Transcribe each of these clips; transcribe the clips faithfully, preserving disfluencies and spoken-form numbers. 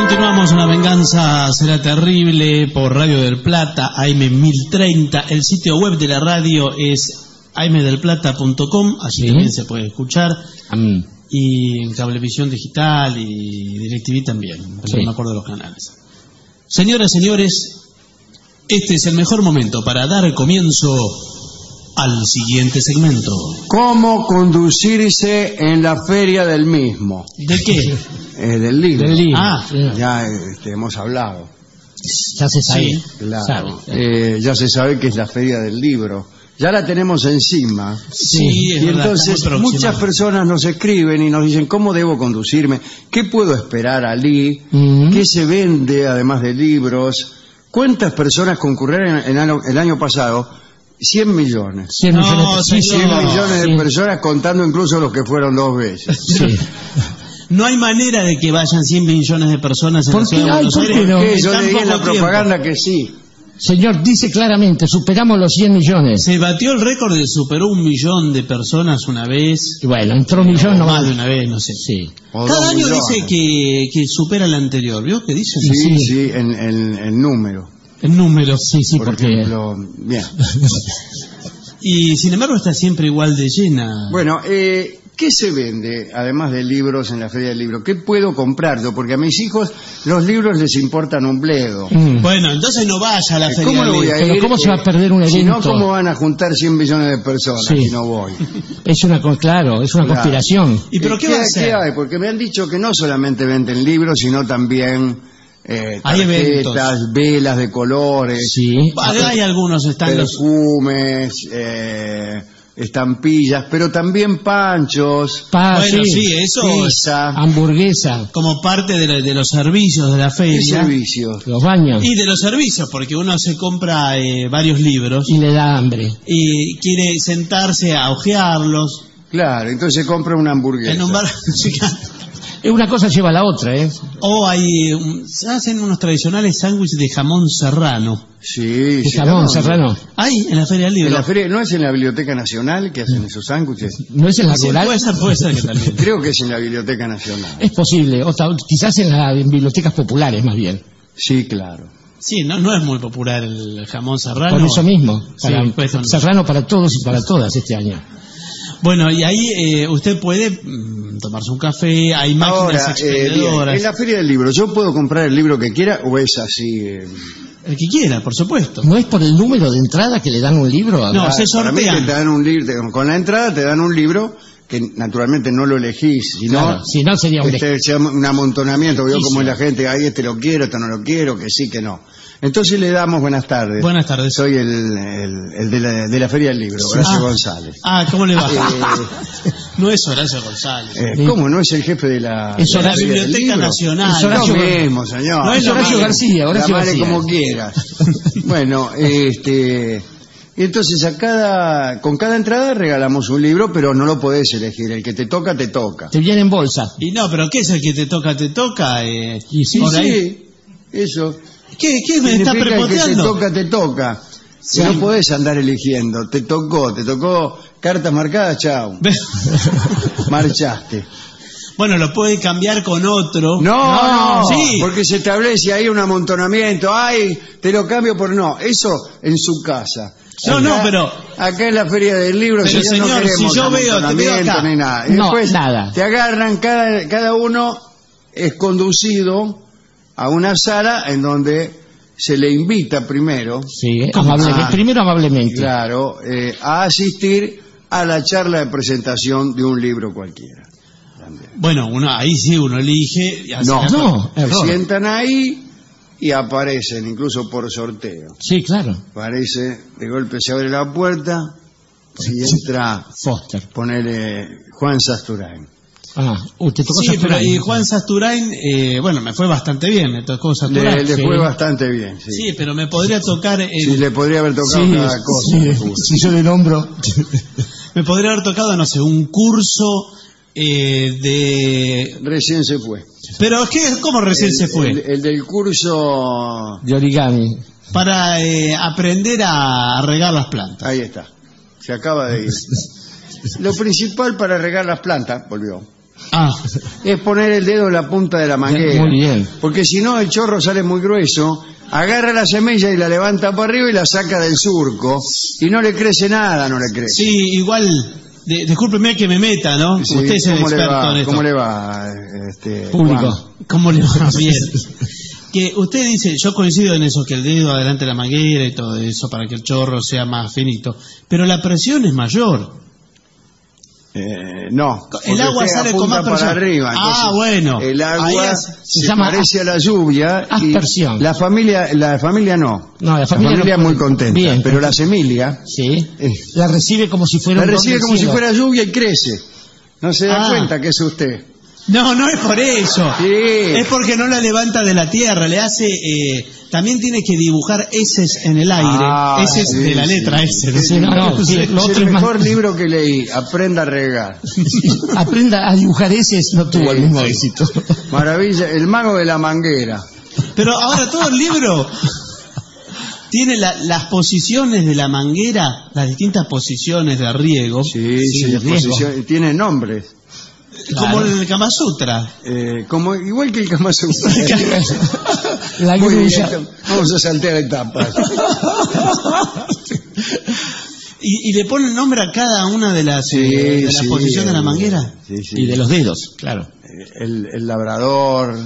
Continuamos, Una venganza será terrible, por Radio del Plata, A M mil treinta. El sitio web de la radio es a m del plata punto com, allí ¿sí? También se puede escuchar. Mm. Y en Cablevisión Digital y DirecTV también, pero sí. No me acuerdo de los canales. Señoras, señores, este es el mejor momento para dar comienzo al siguiente segmento. ¿Cómo conducirse en la feria del mismo? ¿De qué? Eh, del libro. Del libro. Ah, sí. Ya este, hemos hablado. Ya se sabe. Sí, claro. Sabe. Eh, ya se sabe que es la feria del libro. Ya la tenemos encima. Sí, y es verdad, entonces muchas personas nos escriben y nos dicen cómo debo conducirme, qué puedo esperar allí, uh-huh. qué se vende además de libros, cuántas personas concurrieron en, en el año pasado. cien millones. cien millones, no, sí, cien no, millones de sí. personas, contando incluso los que fueron dos veces. Sí. No hay manera de que vayan cien millones de personas en la ciudad de Buenos Aires. No? Yo leí en la propaganda que sí. Señor, dice claramente, superamos los cien millones. Se batió el récord de superó un millón de personas una vez. Y bueno, entró un millón no más de una vez, no sé. Sí. Cada año millones. Dice que, que supera el anterior, ¿vio? ¿Qué dice? Sí, sí, sí, en, en, en número. En número, sí, sí, por porque... ejemplo, bien. Y sin embargo está siempre igual de llena. Bueno, eh, ¿qué se vende, además de libros, en la feria del libro? ¿Qué puedo comprar yo? Porque a mis hijos los libros les importan un bledo. Mm. Bueno, entonces no vaya a la feria ¿Cómo del libro? libro? Pero ¿cómo se va a perder un evento? Si no, ¿cómo van a juntar cien millones de personas sí. si no voy? Es una, claro, es una claro. conspiración. ¿Y pero qué, ¿Qué, va a hacer? ¿Qué hay? Porque me han dicho que no solamente venden libros, sino también... Eh, tarjetas, velas de colores, sí. Hay algunos estandos, perfumes, eh, estampillas, pero también panchos, pa, bueno, sí, sí, eso pizza, hamburguesa, como parte de, la, de los servicios de la feria. ¿Qué servicios? Los baños. Y de los servicios, porque uno se compra eh, varios libros y le da hambre y quiere sentarse a hojearlos. Claro, entonces compra una hamburguesa. En un bar. Una cosa lleva a la otra, ¿eh? O hay, um, se hacen unos tradicionales sándwiches de jamón serrano. Sí, ¿De sí. jamón serrano? Hay en la Feria del Libro. En la feria, ¿no es en la Biblioteca Nacional que hacen esos sándwiches? ¿No es en la sí, rural? Puede ser, puede ser que también. Creo que es en la Biblioteca Nacional. Es posible, o tal, quizás en las bibliotecas populares más bien. Sí, claro. Sí, no, no es muy popular el jamón serrano. Por eso mismo, para, sí, pues, serrano para todos y para todas este año. Bueno, y ahí eh, usted puede mm, tomarse un café, hay máquinas Ahora, expendedoras. Eh, en la feria del libro, ¿yo puedo comprar el libro que quiera o es así? Eh... El que quiera, por supuesto. ¿No es por el número de entrada que le dan un libro? No, ah, se sortea. Para mí te dan un libro, con la entrada te dan un libro que naturalmente no lo elegís, sino claro, si no sería un, este, un amontonamiento, veo sí, como sí. la gente, ahí este lo quiero, este no lo quiero, que sí, que no. Entonces le damos buenas tardes. Buenas tardes. Soy el, el, el de, la, de la Feria del Libro, Horacio ah, González. Ah, ¿cómo le va? Eh, no es Horacio González. Eh, ¿Cómo no es el jefe de la, es de la Biblioteca Nacional? Es Horacio, no mismo, señor. No es Horacio García, Horacio Llamale García. como quieras. Bueno, este... entonces a cada, con cada entrada regalamos un libro, pero no lo podés elegir. El que te toca, te toca. Te viene en bolsa. Y no, pero ¿qué es el que te toca, te toca? Eh, y sí, por ahí. Sí, eso. ¿Qué, qué me está prepoteando? Que te toca, te toca. Sí. No podés andar eligiendo. Te tocó, te tocó cartas marcadas, chao. Marchaste. Bueno, lo puede cambiar con otro. No, no, no, sí. Porque se establece ahí un amontonamiento. Ay, te lo cambio por no. Eso en su casa. No, acá, no, pero... acá en la Feria del Libro, pero si señor, no queremos si yo veo, te veo acá. Ni nada. Y no, después nada. Te agarran, cada, cada uno es conducido a una sala en donde se le invita primero. Sí, amablemente, a, primero amablemente. Claro, eh, a asistir a la charla de presentación de un libro cualquiera. También. Bueno, uno ahí sí uno elige. Y hace no, no, se error. Sientan ahí y aparecen, incluso por sorteo. Sí, claro. Aparece, de golpe se abre la puerta y entra Foster. Ponele Juan Sasturain. Ah, usted tocó sí, Sasturain. Pero y Juan Sasturain, eh, bueno, me fue bastante bien, me tocó Sasturain. Le, le sí. fue bastante bien, sí. Sí, pero me podría tocar... Eh, sí, le podría haber tocado sí, cada cosa. Sí, si yo le nombro... me podría haber tocado, no sé, un curso eh, de... Recién se fue. Pero, ¿qué, ¿cómo recién el, se fue? El, el del curso... de origami. Para eh, aprender a regar las plantas. Ahí está, se acaba de ir. Lo principal para regar las plantas, volvió. Ah, Es poner el dedo en la punta de la manguera. Muy bien. Porque si no, el chorro sale muy grueso, agarra la semilla y la levanta para arriba y la saca del surco. Y no le crece nada, no le crece. sí, igual, de, discúlpeme que me meta, ¿no? Sí, Usted es el ¿cómo le experto va? en esto. ¿Cómo le va, este, Público. Juan? ¿Cómo le va? Bien. Que usted dice, yo coincido en eso, que el dedo adelante de la manguera y todo eso para que el chorro sea más finito, pero la presión es mayor. Eh, no, El agua usted sale con apunta más presión. para arriba. Ah, entonces bueno. El Ahí agua es- se, se llama parece a la lluvia. Y aspersión. la familia, la familia no. No, la familia no es muy puede- contenta. Bien. Pero la semilla Sí. Eh. La recibe como si fuera la un don recibe del como si cielo. fuera lluvia y crece. No se da Ah. cuenta que es usted. No, no es por eso. Sí. Es porque no la levanta de la tierra, le hace... Eh, también tiene que dibujar eses en el aire. Ah, eses sí, de la sí. letra S. ¿no? Sí, no, no, sí, Es lo otro el es más- mejor libro que leí. Aprenda a regar. Aprenda a dibujar ese, no tuvo Sí, el mismo sí. éxito. Maravilla. El mago de la manguera. Pero ahora todo el libro tiene la- las posiciones de la manguera, las distintas posiciones de riego, Sí, sí, de la riesgo. posición- tiene nombres. como Claro. en el Kama Sutra. Eh, como, igual que el Kama Sutra. La Muy bien, grulla. vamos a saltear etapas. Y, y le ponen nombre a cada una de las, Sí, eh, de las sí, posiciones de la el- manguera. sí, sí. Y de los dedos, claro. El, el labrador.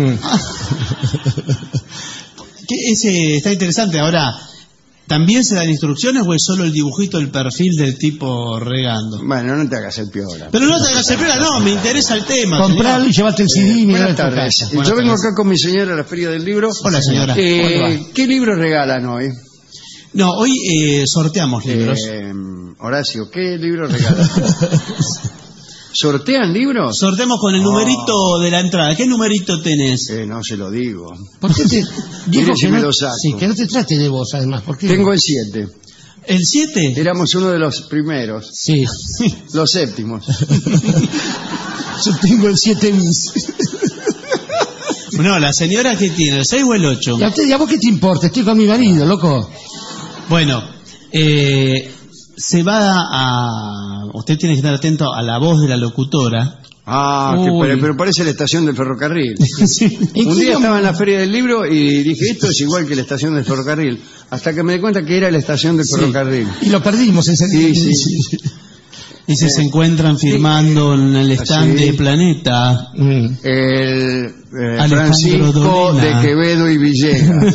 Que ese está interesante. Ahora, ¿también se dan instrucciones o es solo el dibujito, el perfil del tipo regando? Bueno, no te hagas el piola. Pero no te hagas el pelo, no, me interesa el tema. Comprarlo y señor. llevarte el C D y mirar Buenas en tu tardes. casa. Buenas Yo vengo tardes. acá con mi señora a la Feria del Libro. Hola, señora. Eh, ¿Cómo le va? ¿Qué libro regalan hoy? No, hoy eh, sorteamos libros. Eh, Horacio, ¿qué libro regalan? ¿Sortean libros? Sorteamos con el numerito de la entrada. ¿Qué numerito tenés? Eh, no se lo digo. ¿Por qué te Mire si que me no, lo saco. sí, que no te trate de vos, además? ¿Por qué? Tengo el siete. ¿El siete? Éramos uno de los primeros. Sí. Los séptimos. Yo tengo el siete bis. No, la señora que tiene, ¿el seis o el ocho? ¿Y a, usted, ¿y a vos qué te importa? Estoy con mi marido, loco. Bueno, eh, se va a... Usted tiene que estar atento a la voz de la locutora. Ah, que Uy. pare- pero parece la estación del ferrocarril. Sí. ¿En Un qué día nom- estaba en la Feria del Libro y dije, esto es igual que la estación del ferrocarril. Hasta que me di cuenta que era la estación del ferrocarril. Y lo perdimos ese Sí, día. sí. Dice, se encuentran firmando en el stand Así. de Planeta. Mm. El eh, Alejandro Francisco Dolina. de Quevedo y Villegas.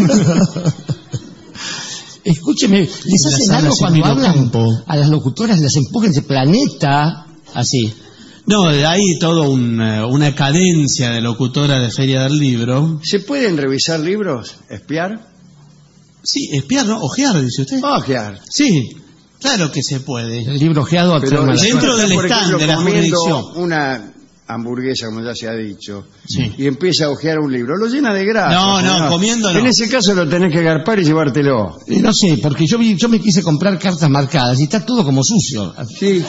Escúcheme, ¿les La hacen sala algo cuando Silvino hablan? Campo. A las locutoras las empujan de planeta, así. No, hay toda una, una cadencia de locutora de Feria del Libro. ¿Se pueden revisar libros? ¿Espiar? Sí, espiar, ¿no? Ojear, dice usted. Ojear. Sí, claro que se puede. El libro ojeado a Pero Terma- dentro del por stand ejemplo, de la comiendo jurisdicción. una hamburguesa, como ya se ha dicho, Sí. y empieza a ojear un libro, lo llena de grasa. No, no, señor. comiendo no. En ese caso lo tenés que agarpar y llevártelo. Eh, No sé, porque yo vi, yo me quise comprar cartas marcadas y está todo como sucio. Sí,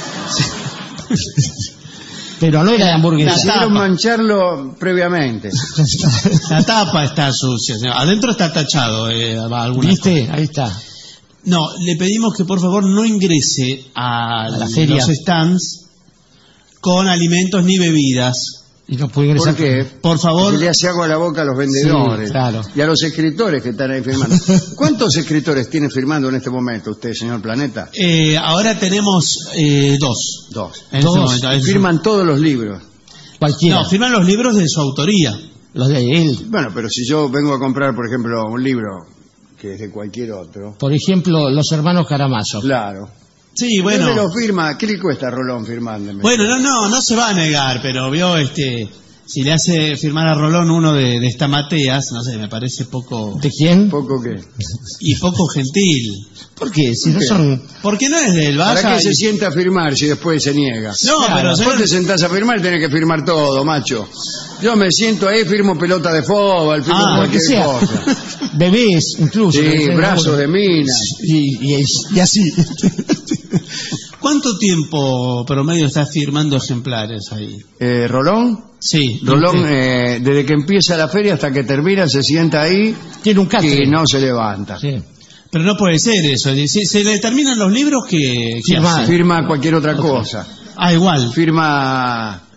Pero no era de hamburguesa. decidieron tapa. mancharlo previamente. La tapa está sucia, señor. Adentro está tachado. Eh, alguna ¿Viste? Ahí está. No, le pedimos que por favor no ingrese a, A la feria. los stands con alimentos ni bebidas. Y no puede ingresar. ¿Por qué? Por favor. Porque le hace agua a la boca a los vendedores. Sí, claro. Y a los escritores que están ahí firmando. ¿Cuántos escritores tiene firmando en este momento usted, señor Planeta? Eh, ahora tenemos eh, dos. Dos. En Dos. este momento. Es- Firman todos los libros. Cualquiera. No, firman los libros de su autoría. Los de él. Bueno, pero si yo vengo a comprar, por ejemplo, un libro que es de cualquier otro, Por ejemplo, los hermanos Caramazo. claro. Sí, Bueno. bueno. lo firma? ¿Qué le cuesta a Rolón firmándome? Bueno, no, no, no se va a negar, pero vio este. Si le hace firmar a Rolón uno de, de Estamateas, no sé, me parece poco. ¿De quién? ¿Poco qué? Y poco gentil. ¿Por qué? Si no qué? son... Porque no es del ¿Para Vaya. qué se y- sienta a firmar si después se niega? No, Claro, pero Después señor- te sentás a firmar, tenés que firmar todo, macho. Yo me siento ahí, firmo pelota de fútbol, firmo Ah, Lo que cualquier sea. cosa. Bebés, incluso. Sí, Que- brazos de mina. Y, y, y así. ¿Cuánto tiempo promedio está firmando ejemplares ahí? Eh, ¿Rolón? Sí. Rolón, usted. eh, desde que empieza la feria hasta que termina, se sienta ahí Tiene un y catre. no se levanta. Sí. Pero no puede ser eso. Si se le terminan los libros, que Firma. Firma cualquier otra cosa. Ah, igual. Firma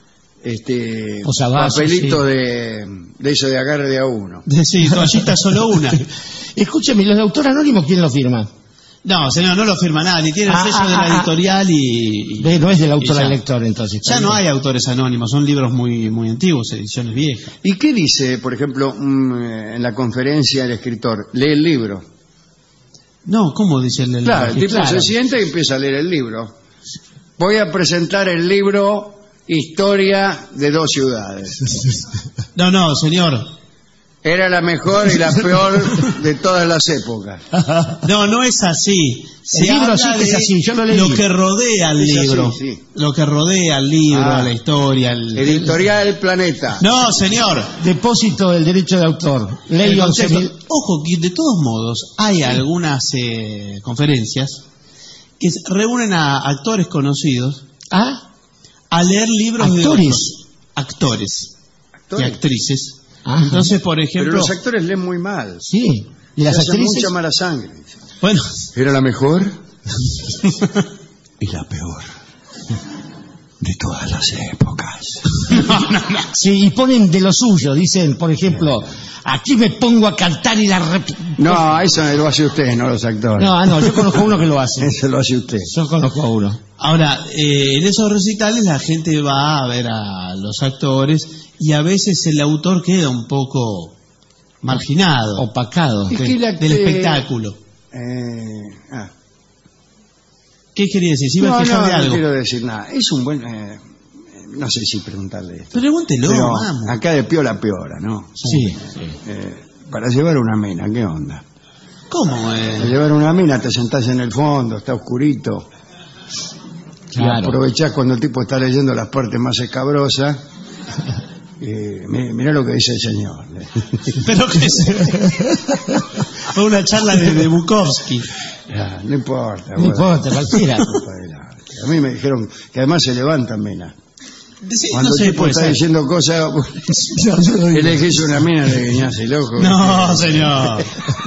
este, Posavasos, papelito sí. de, de eso de agarre de a uno. Sí, toallita solo una. Escúcheme, ¿los de autor anónimo quién lo firma? No, señor, no lo firma nadie. Tiene el Ah, sello ah, de la ah, editorial y... y Ve, no es del autor y ya. al lector, entonces. Ya no hay autores anónimos, son libros muy muy antiguos, ediciones viejas. ¿Y qué dice, por ejemplo, mm, en la conferencia el escritor? Lee el libro. No, ¿cómo dice el del Claro, el tipo claro. se sienta y empieza a leer el libro. Voy a presentar el libro Historia de dos ciudades. No, no, señor. Era la mejor y la peor de todas las épocas. No, no es así. Se El libro habla sí que es de así, yo lo leí. Lo que rodea al Es así, libro. sí. Lo que rodea al libro, Ah. a la historia. al- Editorial Planeta. No, señor. Depósito del derecho de autor. Ley El once concepto- mil. Ojo, que de todos modos hay algunas eh, conferencias que se- reúnen a actores conocidos ¿Ah? a leer libros de ¿Actores? otros actores y Actores. actrices. Ajá. Entonces, por Pero ejemplo, los actores leen muy mal. Sí. ¿Y las Se hace actrices? mucha mala sangre. bueno, Era la mejor y la peor de todas las épocas. Sí, y ponen de lo suyo. Dicen, por ejemplo, aquí me pongo a cantar y la... rep- No, eso lo hace usted, no los actores. No, ah, no, yo conozco a uno que lo hace. Eso lo hace usted. Yo conozco a uno. ahora, eh, en esos recitales la gente va a ver a los actores y a veces el autor queda un poco marginado Opacado. ¿Y de- qué la- del eh, espectáculo. Eh, ah. ¿Qué quería decir? ¿Se iba No, a quejar no, de no algo? quiero decir nada. Es un buen... eh, no sé si preguntarle esto. Pregúntelo, Pero vamos. acá de piola a piola, ¿no? Sí. Eh, para llevar una mina, ¿qué onda? ¿Cómo? Para Eh? llevar una mina te sentás en el fondo, está oscurito. Y Claro. aprovechás cuando el tipo está leyendo las partes más escabrosas. Eh, mi- mirá lo que dice el señor. Pero que se... Fue una charla de, de Bukowski. Ya, no importa. No importa, cualquiera. Adelante. A mí me dijeron que además se levantan minas. Sí, Cuando no sé, el tipo puede está ser. diciendo cosas, No, yo no digo. elegís una mina, le guiñás el ojo. No, señor.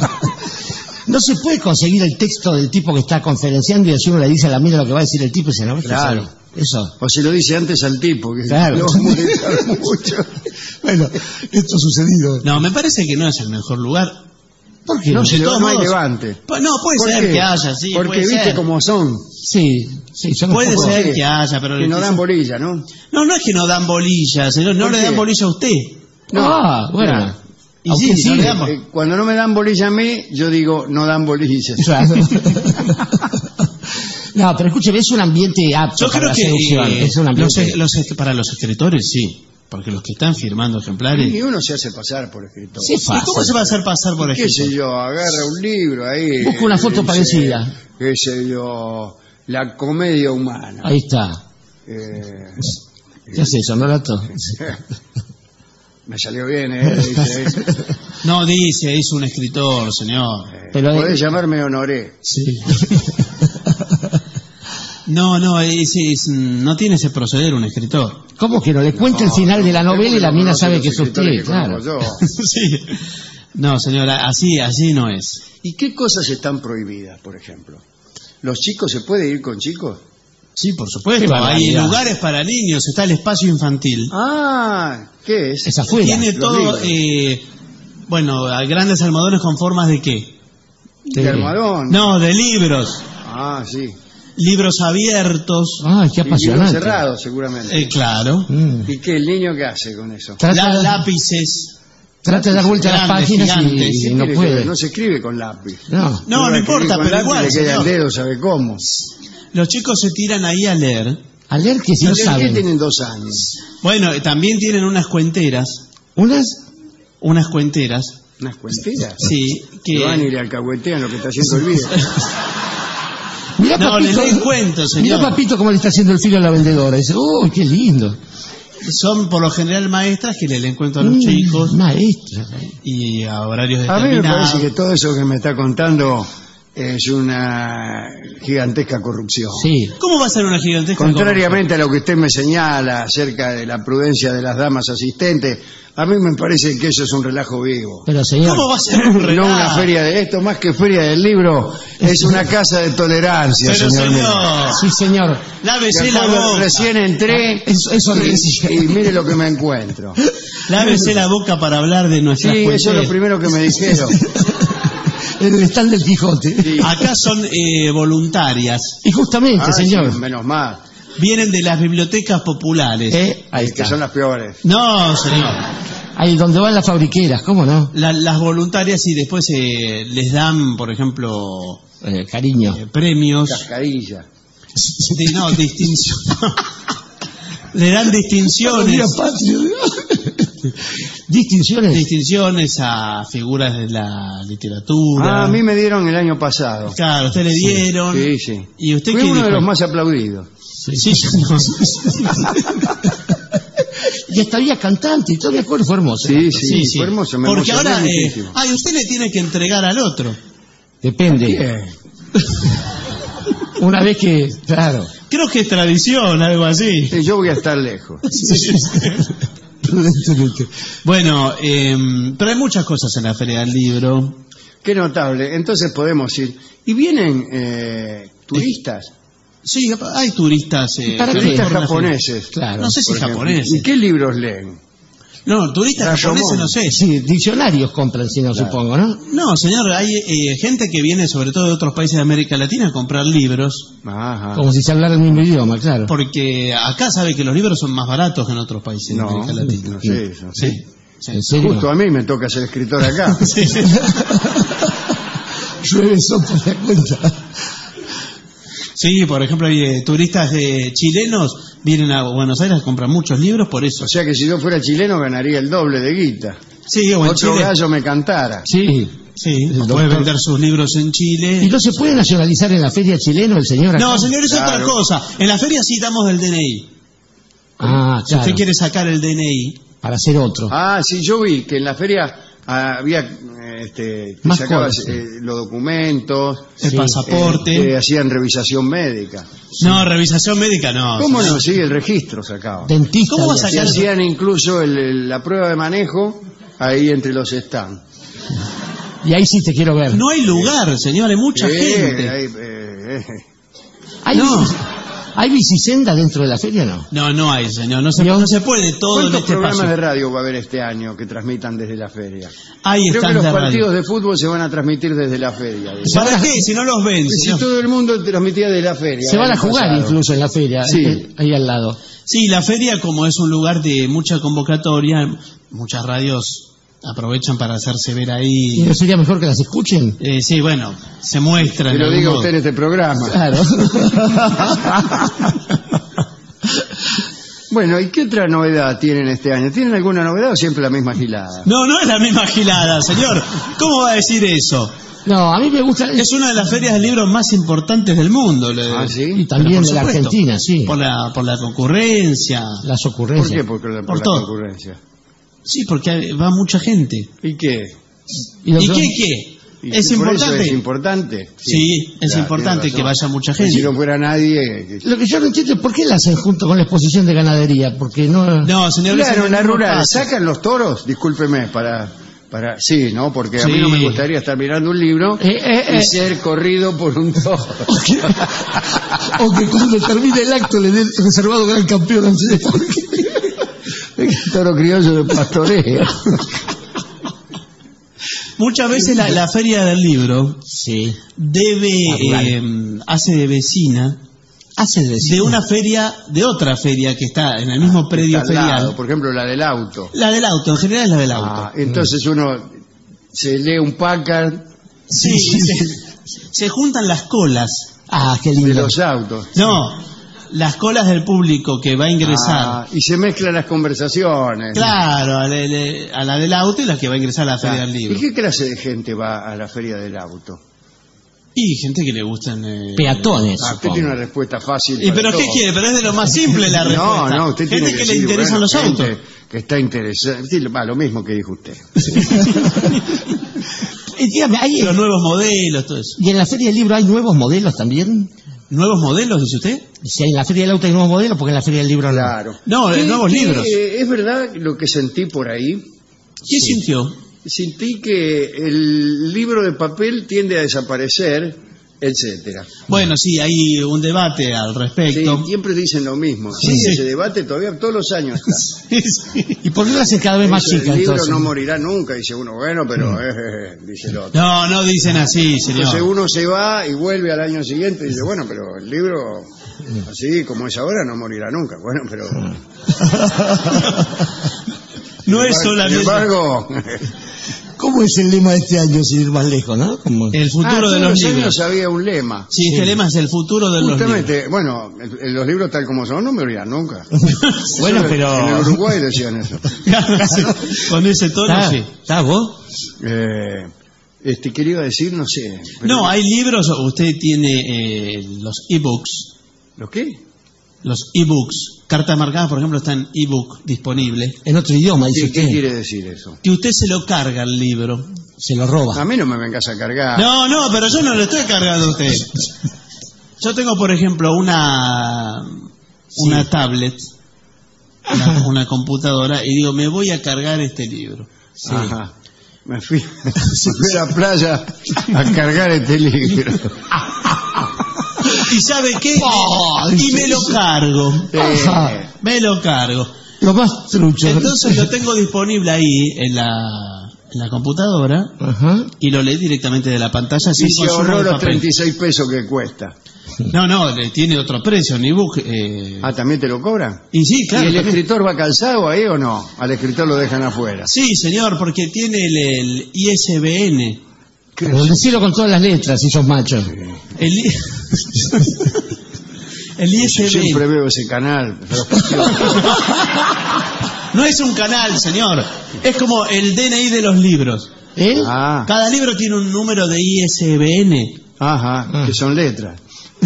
No se puede conseguir el texto del tipo que está conferenciando y así uno le dice a la mina lo que va a decir el tipo y dice, no, esto Claro. es- Eso. O se lo dice antes al tipo, que Claro. lo va a molestar mucho. Bueno, esto ha sucedido. No, me parece que no es el mejor lugar. ¿Por qué No, no? se de le- todos no hay modos- levante. Pues no, puede ¿Por ser qué? que haya, sí. Porque puede viste ser. cómo son. Sí, sí, son un Puede poco- ser Sí. que haya, pero... Que no dan bolilla, ¿no? No, no es que no dan bolilla, señor. No ¿Por le qué? dan bolilla a usted. No. Ah, bueno. Claro. Y Aunque sí, no sí, le damos. Eh, cuando no me dan bolilla a mí, yo digo, no dan bolillas. Claro. No, pero escúcheme, es un ambiente apto Yo para creo la que seducción. eh, Es un los, ambiente... los est- para los escritores sí, porque los que están firmando ejemplares... Y uno se hace pasar por escritor. Sí, es ¿Y fácil. cómo se va a hacer pasar por ¿Qué escritor? sé yo? Agarra un libro ahí. Busca una foto dice, parecida. ¿Qué sé yo? La comedia humana. Ahí está. Eh, ¿Qué hace eso, Norato? me salió bien, ¿eh? Dice, No dice, es un escritor, señor. eh, Pero, eh, podés llamarme Honoré. Sí. No, no, es, es- no tiene ese proceder un escritor. ¿Cómo que no? Le cuenta el final de la novela y la mina Conoce sabe los que es escritores usted, que claro. conozco yo. Sí. No, señora, así, así no es. ¿Y qué cosas están prohibidas, por ejemplo? ¿Los chicos se puede ir con chicos? Sí, por Qué supuesto. Hay barbaridad. lugares para niños, está el espacio infantil. Ah, ¿qué es? Es afuera. Tiene los todo, libros. eh, bueno, a grandes almohadones con formas de qué? ¿De almohadón? No, de libros. Ah, sí. Libros abiertos. Ay, qué Y libros apasionante. cerrados, seguramente. Eh, claro. Mm. ¿Y qué? ¿El niño qué hace con eso? Trata, La- de- lápices. trata de dar vuelta a las Grandes, páginas y- gigantes. y, ¿Qué no quiere puede. que- No se escribe con lápiz. No. No, Uno no escribe importa, con pero lápiz, igual, le queda el señor. dedo, ¿sabe cómo? Los chicos se tiran ahí a leer. A leer que si no ¿Por qué saben. tienen dos años? Bueno, eh, también tienen unas cuenteras. ¿Unas? Unas cuenteras. ¿Unas cuentillas? Sí, Que que... van y le alcahuetean lo que está haciendo el video. Mirá, No, le papito, leen cuentos, mirá, señor. papito, cómo le está haciendo el filo a la vendedora. Dice, uy, qué lindo. Son por lo general maestras que le leen cuentos a los Mm, chicos Maestra. y a horarios A mí me determinados. parece que todo eso que me está contando es una gigantesca corrupción. Sí. ¿Cómo va a ser una gigantesca Contrariamente a lo que usted me señala acerca de la prudencia de las damas asistentes, a mí me parece que eso es un relajo vivo. Pero señor, ¿Cómo va a ser un relajo? No una feria de esto, más que feria del libro, es una casa de tolerancia, Pero señor. señor, sí, señor. lávese la Después boca. recién entré Eso, eso le decía. y, y mire lo que me encuentro. Lávese la boca para hablar de nuestras Sí, eso es lo cuestiones. primero que me dijeron. En el stand del Quijote. Sí. Acá son eh, voluntarias. Y justamente, Ah, señor. sí, menos mal. Vienen de las bibliotecas populares. Eh, ahí Que está. son las peores. No, señor. Ahí donde van las fabriqueras, ¿cómo no? La- las voluntarias y después eh, les dan, por ejemplo, Eh, cariño. eh, premios. Cascarilla. De, no, distinción. Le dan distinciones. Distinciones. Distinciones a figuras de la literatura. Ah, a mí me dieron el año pasado. Claro, usted le dieron. Sí, sí. ¿Y usted Fui qué uno de dijo? los más aplaudidos. Sí, señor. Y hasta había cantante y todo, me acuerdo, fue hermoso. Sí, sí, fue hermoso. Me Porque emocioné ahora, eh, muchísimo. ay, usted le tiene que entregar al otro. Depende. Bien. Una vez que, claro. Creo que es tradición, algo así. Sí, yo voy a estar lejos. Bueno, eh, pero hay muchas cosas en la Feria del Libro. Qué notable. Entonces podemos ir. ¿Y vienen eh, turistas? Sí, hay turistas. Eh, ¿Para que qué? Turistas recorren la feria. japoneses. Claro. No sé si por ejemplo. japoneses. ¿Y qué libros leen? No, turistas Rashomon. japoneses no sé. Sí, diccionarios compran, si no, Claro. supongo, ¿no? No, señor, hay eh, gente que viene sobre todo de otros países de América Latina a comprar libros, Ajá. Como si se hablara el mismo idioma, claro. porque acá sabe que los libros son más baratos que en otros países de No, América Latina. no sé eso. Sí, sí. ¿En serio? Justo a mí me toca ser escritor acá. Sí. Llueve sopa de cuenta. Sí, por ejemplo, hay eh, turistas de chilenos vienen a Buenos Aires a comprar muchos libros por eso. O sea que si yo fuera chileno ganaría el doble de guita. Sí, o en Otro Chile. gallo me cantara. Sí. Sí, El puede doctor- vender sus libros en Chile. ¿Y no se puede nacionalizar en la feria chileno el señor acá? No, señor, es Claro. otra cosa. En la feria sí damos el D N I. Ah, Si claro. usted quiere sacar el D N I. Para hacer otro. Ah, sí, yo vi que en la feria ah, había eh, este, que Más sacabas cosas. eh, los documentos, El Sí, pasaporte. eh, que hacían revisación médica. No, revisación médica no. ¿Cómo señor. no? Sí, el registro sacaban. Dentista. ¿Cómo va a y así. Y sacar- hacían incluso el- el- la prueba de manejo ahí entre los stands. Y ahí sí te quiero ver. No hay lugar, señor, hay mucha Eh, gente. ahí, eh, eh. ¿Hay, No. ¿Hay bicisenda dentro de la feria o no? No, no hay, señor. No se, No. no se puede todo en ¿Cuántos este programas paso. de radio va a haber este año que transmitan desde la feria? Ahí Creo que están los de radio. partidos de fútbol se van a transmitir desde la feria. ¿Para qué? Si no los ven, Si señor. todo el mundo transmitía de la feria. Se van a el jugar pasado. incluso en la feria, Sí. eh, ahí al lado. Sí, la feria, como es un lugar de mucha convocatoria, muchas radios aprovechan para hacerse ver ¿Y ahí. no sería mejor que las escuchen? Eh, sí, bueno, se muestran. Que de lo algún diga modo. usted en este programa. Claro. Bueno, ¿y qué otra novedad tienen este año? ¿Tienen alguna novedad o siempre la misma gilada? No, no es la misma gilada, señor. ¿Cómo va a decir eso? No, a mí me gusta... Es una de las ferias de libros más importantes del mundo. le- Ah, ¿sí? Y también Pero por de la supuesto, Argentina, sí. Por la, por la concurrencia. Las ¿Por ocurrencias. qué? Porque la, por Por la todo. concurrencia. Sí, porque hay- va mucha gente. ¿Y qué? ¿Y, los ¿Y dos? qué qué? ¿Y ¿Es por eso importante? es importante? Sí, es Claro, importante tiene que razón. vaya mucha Si gente. no fuera nadie... que- Lo que yo no entiendo es por qué la hacen junto con la exposición de ganadería, porque no... No, señor. es Claro, en el la mismo rural, espacio. ¿sacan los toros? Discúlpeme, para... para sí, ¿no? Porque a mí Sí. no me gustaría estar mirando un libro Eh, eh, y eh. ser corrido por un toro. O que cuando termine el acto le den reservado gran campeón. No sé por qué. Toro criollo de pastoreo. Muchas veces la, la feria del libro Sí. debe, Rural. eh, hace de vecina Hace de de una feria, de otra feria que está en el mismo predio Está al lado, ferial. por ejemplo, la del auto. La del auto, en general es la del auto. Ah, entonces uno se lee un Packard Sí, se, se juntan las colas. Ah, qué de lindo. los autos. No, las colas del público que va a ingresar. Ah, y se mezclan las conversaciones. Claro, a la, a la del auto y la que va a ingresar a la feria Ah, del ¿Y libro. qué clase de gente va a la feria del auto? Y gente que le gustan... Eh, peatones. Ah, usted tiene una respuesta fácil. ¿Y pero todo. qué quiere? Pero es de lo más simple la respuesta. No, no, usted gente tiene que, que le decir, interesan bueno, los autos. gente que está interesada. Sí, va, lo mismo que dijo usted. Y dígame, ¿hay, Los nuevos modelos, todo eso. ¿y en la Feria del Libro hay nuevos modelos también? ¿Nuevos modelos, dice usted? Si en la Feria del Auto hay nuevos modelos, porque en la Feria del Libro no. Claro. No, ¿Qué- nuevos qué, libros. eh, es verdad lo que sentí por ahí. ¿Qué Sí. sintió? Sentí que el libro de papel tiende a desaparecer, etcétera. Bueno, sí, hay un debate al Sí, respecto. siempre dicen lo mismo. Sí, Sí. ese debate todavía todos los años está. Sí, sí. ¿Y por qué lo hacen cada vez más Eso, chicas el libro entonces? no morirá nunca, dice uno. Bueno, pero eh, eh, dice el otro. No, no dicen así, Entonces señor. uno se va y vuelve al año siguiente y dice, bueno, pero el libro, así como es ahora, no morirá nunca. Bueno, pero... No es Sin solamente embargo, ¿Cómo es el lema de este año, sin ir más lejos, no? Como... el futuro ah, de todos los los años libros. había un lema. Sí, este lema es el futuro de los libros. Justamente, bueno, el- el- los libros tal como son no morirán nunca. Bueno, Eso pero... En el Uruguay decían eso. Con ese tono, ¿Está, sí. ¿está vos? Eh, este, ¿qué le iba a decir? No sé. pero- No, hay libros, usted tiene eh, los ebooks. ¿Los qué? Los ebooks. Cartas marcadas, por ejemplo, está en ebook disponible. En otro idioma, dice ¿Qué, qué usted. quiere decir eso? Que usted se lo carga el libro. Se lo roba. A mí no me vengas a cargar. No, no, pero yo no lo estoy cargando a usted. Yo tengo, por ejemplo, una una tablet, una, una computadora, y digo, me voy a cargar este libro. Sí. Ajá. Me fui, me fui a la playa a cargar este libro. ¿Y sabe qué? Oh, y me lo cargo. Eh, Me lo cargo. Lo más trucho. Entonces lo tengo disponible ahí en la, en la computadora Ajá. y lo leí directamente de la pantalla sin y se consumo ahorró de los papel. treinta y seis pesos que cuesta. No, no, le tiene otro precio, en ebook. Eh... Ah, ¿también te lo cobran? Y sí, claro. ¿Y el también. escritor va calzado ahí o no? Al escritor lo dejan afuera. Sí, señor, porque tiene el, el I S B N. ¿Qué Pero decirlo con todas las letras, si sos machos. El, I... el I S B N. Siempre veo ese canal. No es un canal, señor. Es como el D N I de los libros. ¿Eh? Ah, Cada libro tiene un número de I S B N. ajá, Ah. que son letras.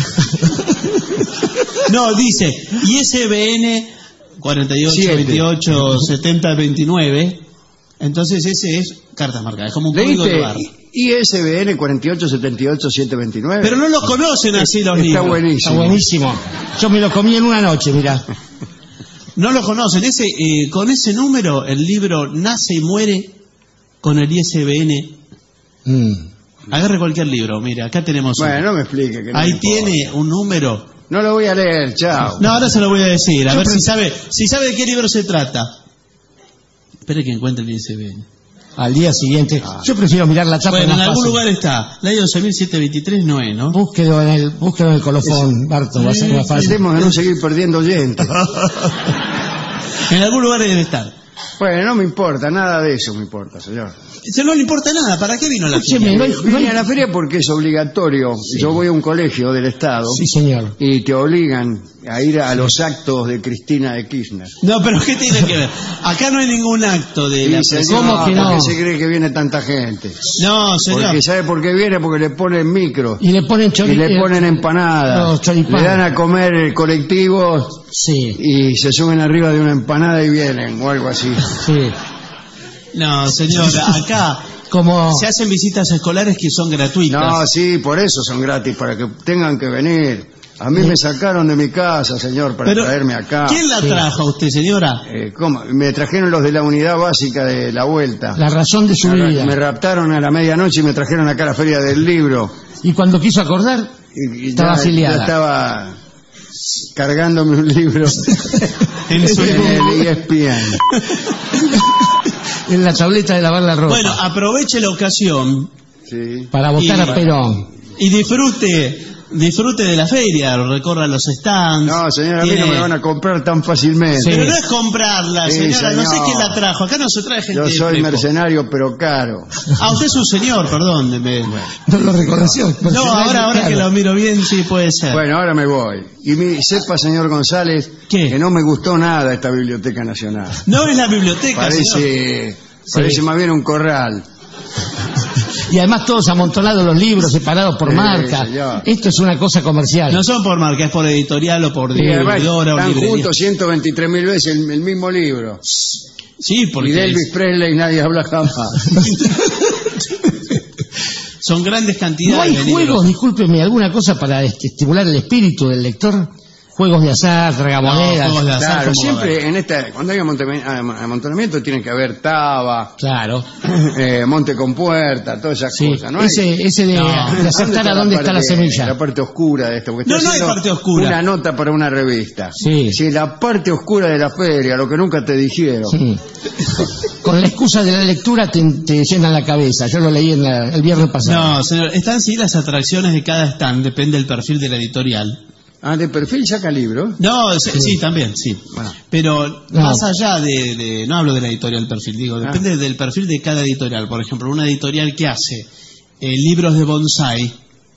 No, dice I S B N cuarenta y ocho, Siete. veintiocho, setenta, veintinueve. Entonces ese es carta marcada, es como un código de ¿Leíste barra. I S B N cuarenta y ocho setenta y ocho setecientos veintinueve? Pero no lo conocen así los Está libros. buenísimo. Está buenísimo. Yo me lo comí en una noche, mirá. No lo conocen. Ese, eh, con ese número el libro nace y muere con el I S B N. Mm. Agarre cualquier libro, mire, acá tenemos uno. Bueno, no me explique. Que no Ahí me importa. tiene un número. No lo voy a leer, chao. No, ahora se lo voy a decir, a ver si sabe, si sabe de qué libro se trata. Espere que encuentre el I S B N. Al día siguiente. Ah. Yo prefiero mirar la chapa. Bueno, en más algún fácil. lugar está. Ley once mil setecientos veintitrés no es, ¿no? Búsquelo en el, búsquelo en el colofón, Barto, va a ser más fácil. Tratemos de no seguir perdiendo oyentes. En algún lugar debe estar. Bueno, no me importa, nada de eso me importa, señor. Se no le importa nada, ¿para qué vino la Escúcheme, feria? no hay- no Vine hay- a la feria porque es obligatorio. Yo voy a un colegio del Estado Sí, señor. y te obligan a ir a los actos de Cristina de Kirchner. No, pero ¿qué tiene que ver? Acá no hay ningún acto de la Y se- presión. ¿Cómo que no? ¿Por qué se cree que viene tanta gente? No, señor. Porque ¿sabe por qué viene? Porque le ponen micro. Y le ponen Y chori- le eh, ponen empanadas. los choripanes. Le dan a comer colectivos Sí, y se suben arriba de una empanada y vienen, o algo así. sí. No, señor, acá Como... se hacen visitas escolares que son gratuitas. No, sí, por eso son gratis, para que tengan que venir. A mí me sacaron de mi casa, señor, para Pero, traerme acá. ¿quién la Sí. trajo a usted, señora? Eh, ¿cómo? Me trajeron los de la unidad básica de la vuelta. La razón de su me, ra- vida. me raptaron a la medianoche y me trajeron acá a la feria del libro. Y cuando quiso acordar, Y, y Estaba ya- afiliada. ya estaba cargándome un libro En su- en el E S P N. en la tableta de lavar la ropa. Bueno, aproveche la ocasión Sí. para votar y- a Perón. y disfrute disfrute de la feria, recorra los stands. No, señora, a mí tiene- no me van a comprar tan fácilmente. Sí. Pero no es comprarla, Sí, señora, no sé señor. quién la trajo. Acá no se trae gente Yo de soy prepo. mercenario, pero caro. Ah, usted es un señor, perdón. me- No lo reconoció. No, ahora, ahora que lo miro bien, sí puede ser. Bueno, ahora me voy. Y mi, sepa, señor González, ¿Qué? que no me gustó nada esta Biblioteca Nacional. No es la biblioteca, señor. Parece, parece más bien un corral. Y además todos amontonados los libros, separados por Sí, marca. señor. Esto es una cosa comercial. No son por marca, es por editorial o por Y además distribuidora o están librería. juntos ciento veintitrés mil veces el, el mismo libro. Sí, porque Y de Elvis Presley nadie habla jamás. son grandes ¿No cantidades hay de libros. juegos, discúlpeme, alguna cosa para este, estimular el espíritu del lector? Juegos de azar, tragamonedas. No, juegos de azar. Claro, ¿cómo va a siempre en esta, cuando hay amontami- am- amontonamiento tiene que haber taba, Claro. eh, monte con puerta, todas esas Sí. cosas. ¿No hay? ese, ese de, No. de acertar a dónde está la parte- semilla. La parte oscura de esto. Porque No, está no hay haciendo parte oscura. Una nota para una revista. Sí. Si la parte oscura de la feria, lo que nunca te dijeron. Sí. Con la excusa de la lectura te, te llenan la cabeza. Yo lo leí en la- el viernes pasado. No, señor, están sí las atracciones de cada stand, depende del perfil de la editorial. Ah, de perfil saca libros. No, sí, sí, también, sí. Bueno. Pero No. más allá de, de- no hablo de la editorial perfil, digo, depende Ah. del perfil de cada editorial. Por ejemplo, una editorial que hace eh, libros de bonsai,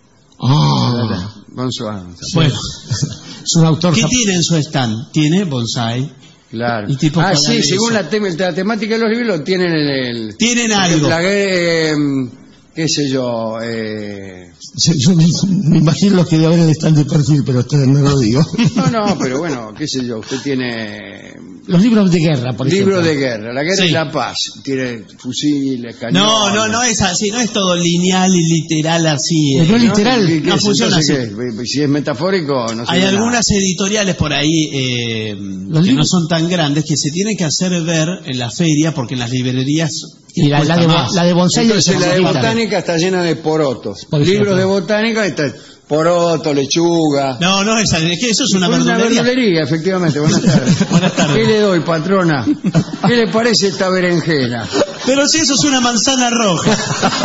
Ah. Bonsoir. bueno, Es un autor. ¿qué jap- tiene en su stand? Tiene bonsai. Claro. Y tipo Ah, para sí, eso. según la, tem- la temática de los libros, tienen el. el Tienen por algo. ejemplo, la que, eh, qué sé yo. Eh, Yo me, me imagino los que deben haber están de perfil, pero ustedes no lo digo. no, no, pero bueno, qué sé yo. Usted tiene. Los libros de guerra, por Libro ejemplo. de guerra, la guerra Sí. y la paz. Tiene fusiles, cañones. No, no, no es así, no es todo lineal y literal así. Pero eh. no literal, ¿Qué- qué no es? funciona Entonces, ¿qué? Si es metafórico, no sé. Hay algunas editoriales por ahí eh, que no libros- son tan grandes que se tienen que hacer ver en la feria porque en las librerías Y la, la de, cuesta más. la de bonsai Entonces la de Semanita. botánica está llena de porotos. Por ejemplo. Libros de botánica está poroto, lechuga. No, no es, es que eso es una Una verdulería. verdulería, efectivamente. Buenas tardes. Buenas tardes. ¿Qué le doy, patrona? ¿Qué le parece esta berenjena? Pero si eso es una manzana roja.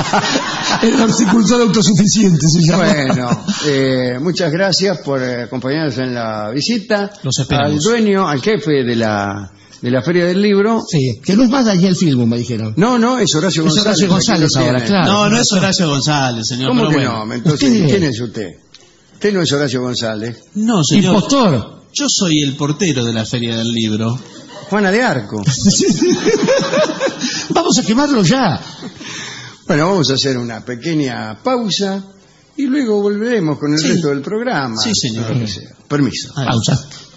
El horticultor autosuficiente se llama. Bueno, eh, muchas gracias por eh, acompañarnos en la visita. Los esperamos. Al dueño, al jefe de la, de la Feria del Libro. Sí, que no es más Daniel Filmo, me dijeron. No, no, es Horacio Es González. Horacio González aquí lo ahora, tiene. claro. No, no es Horacio González, señor. ¿Cómo pero que bueno. no? Entonces, Usted- ¿quién es usted? Usted no es Horacio González. No, señor. Impostor. Yo soy el portero de la Feria del Libro. Juana de Arco. Vamos a quemarlo ya. Bueno, vamos a hacer una pequeña pausa y luego volveremos con el Sí. resto del programa. Sí, señor. Lo que sea. Permiso. Ah, Pausa.